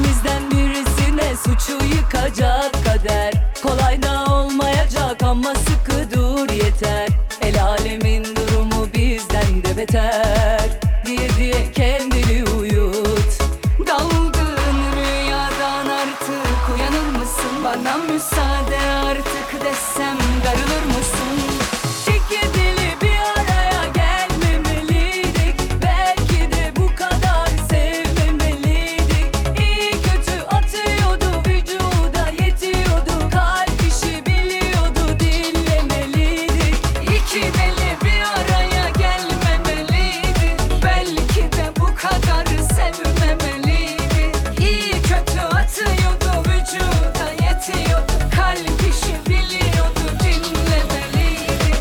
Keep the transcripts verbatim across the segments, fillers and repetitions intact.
İkimizden birisine suçu yıkacak kader. Kolay da olmayacak ama sıkı dur yeter. El alemin durumu bizden de beter diye diye kendini uyut. Daldığın rüyadan artık uyanır mısın? Bana müsaade artık desem darılır mısın? İki deli bir araya gelmemeliydik. Belki de bu kadar sevmemeliydik. İyi kötü atıyordu vücuda yetiyordu. Kalp işi biliyordu dinlemeliydik. İki deli bir araya gelmemeliydik. Belki de bu kadar sevmemeliydik. İyi kötü atıyordu vücuda yetiyordu. Kalp işi biliyordu dinlemeliydik.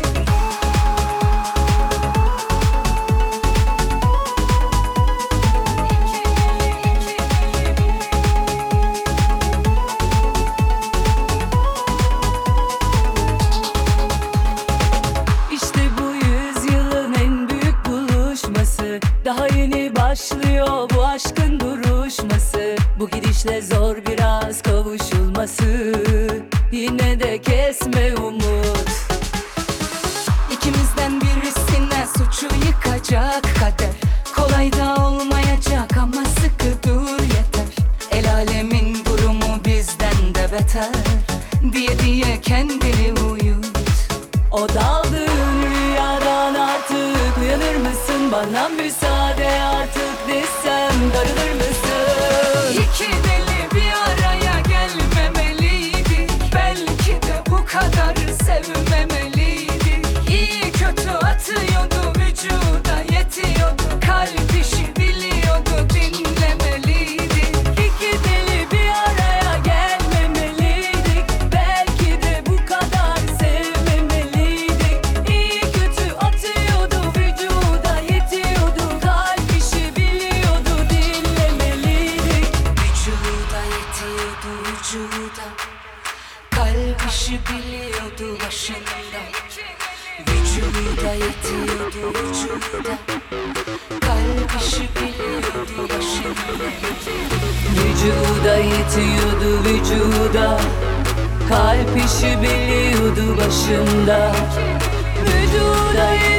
İşte bu yüzyılın en büyük buluşması. Daha yeni başlıyor bu aşkın duruşması. Bu gidişle zor biraz kavuşulması. Yine de kesme umut. İkimizden birisine suçu yıkacak kader. Kolay da olmayacak ama sıkı dur yeter. El alemin durumu bizden de beter diye diye kendini uyut. O daldığın rüyadan artık uyanır mısın? Bana müsaade artık desem darılır mısın? İki deli bir araya gelmemeliydik. Belki de bu kadar sevmemeliydik. İyi kötü atıyordu vücuda yetiyordu. Kalp işi biliyordu dinlemeliydik. İki deli bir araya gelmemeliydik. Belki de bu kadar sevmemeliydik. İyi kötü atıyordu vücuda yetiyordu. Kalp işi biliyordu dinlemeliydik. Vücuda yetiyordu vücuda. Kalp işi biliyordu başında. Vücuda yetiyordu vücuda. Kalp işi biliyordu başında. Vücuda yetiyordu vücuda. Kalp işi biliyordu başında. Vücuda